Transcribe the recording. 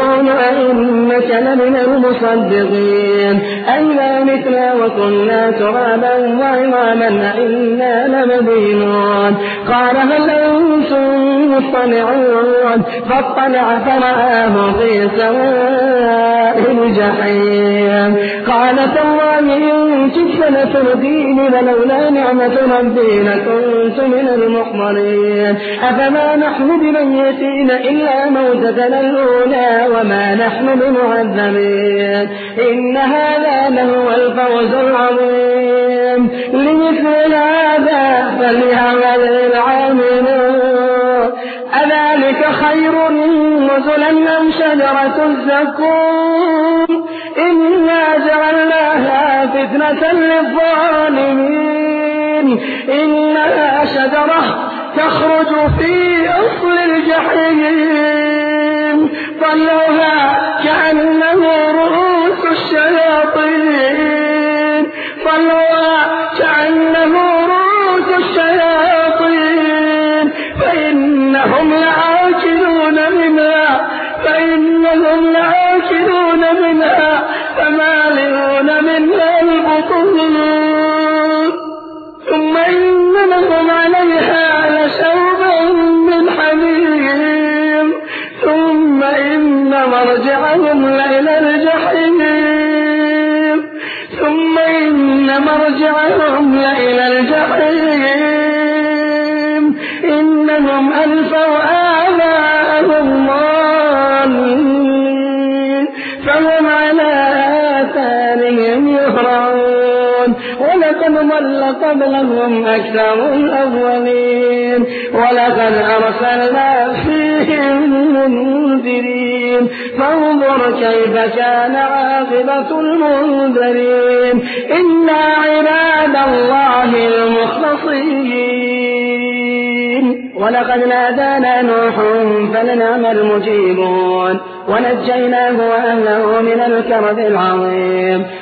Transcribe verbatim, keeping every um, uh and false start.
يقول أئنك لمن المصدقين أئذا متنا وكنا ترابا وعظاما أئنا لمدينون قال هل أنتم مطلعون فاطلع فرآه في سواء الجحيم قال تالله إن كدت لتردين ولولا نعمة ربي لكنت من المحضرين أفما نحن بميتين إلا موتتنا الأولى وما نحن بمعذبين إن هذا لهو الفوز العظيم لمثل هذا فليعمل العاملون أذلك خير نزلا أم شجرة الزقوم إنا جعلناها فتنة للظالمين إنها شجرة تخرج في أصل الجحيم طلعها كأنه رؤوس الشياطين طلعها كأنه رؤوس الشياطين فإنهم لآكلون منها فإنهم لآكلون منها فمالئون منها البطون ثم إن لهم عليها لشوبا من حميم ثم إن مرجعهم لإلى الجحيم ثم إن مرجعهم لإلى الجحيم إنهم ألفوا آباءهم ضالين فهم على آثارهم يهرعون ولقد ضل قبلهم أكثر الأولين ولقد أرسلنا فيهم منذرين فانظر كيف كان عاقبة المنذرين إنا عباد الله المخلصين ولقد نادانا نوح فلنعم المجيبون ونجيناه وأهله من الكرب العظيم